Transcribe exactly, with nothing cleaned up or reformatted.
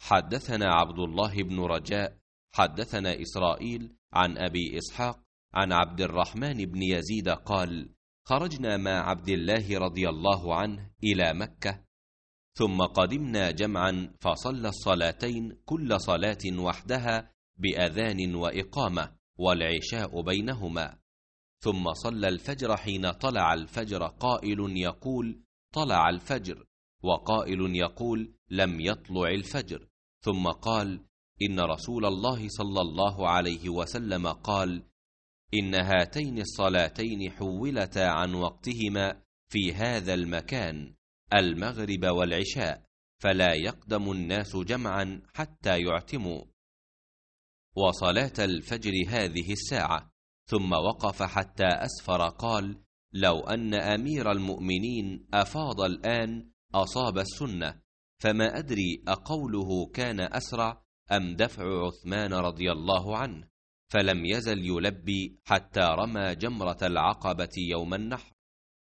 حدثنا عبد الله بن رجاء حدثنا إسرائيل عن أبي إسحاق عن عبد الرحمن بن يزيد قال: خرجنا مع عبد الله رضي الله عنه إلى مكة، ثم قدمنا جمعا فصلى الصلاتين كل صلاة وحدها بأذان وإقامة، والعشاء بينهما، ثم صلى الفجر حين طلع الفجر، قائل يقول: طلع الفجر، وقائل يقول: لم يطلع الفجر، ثم قال: إن رسول الله صلى الله عليه وسلم قال: إن هاتين الصلاتين حولتا عن وقتهما في هذا المكان، المغرب والعشاء، فلا يقدم الناس جمعا حتى يعتموا. وصلاة الفجر هذه الساعة. ثم وقف حتى أسفر، قال: لو أن أمير المؤمنين أفاض الآن أصاب السنة، فما أدري أقوله كان أسرع أم دفع عثمان رضي الله عنه، فلم يزل يلبي حتى رمى جمرة العقبة يوم النحر.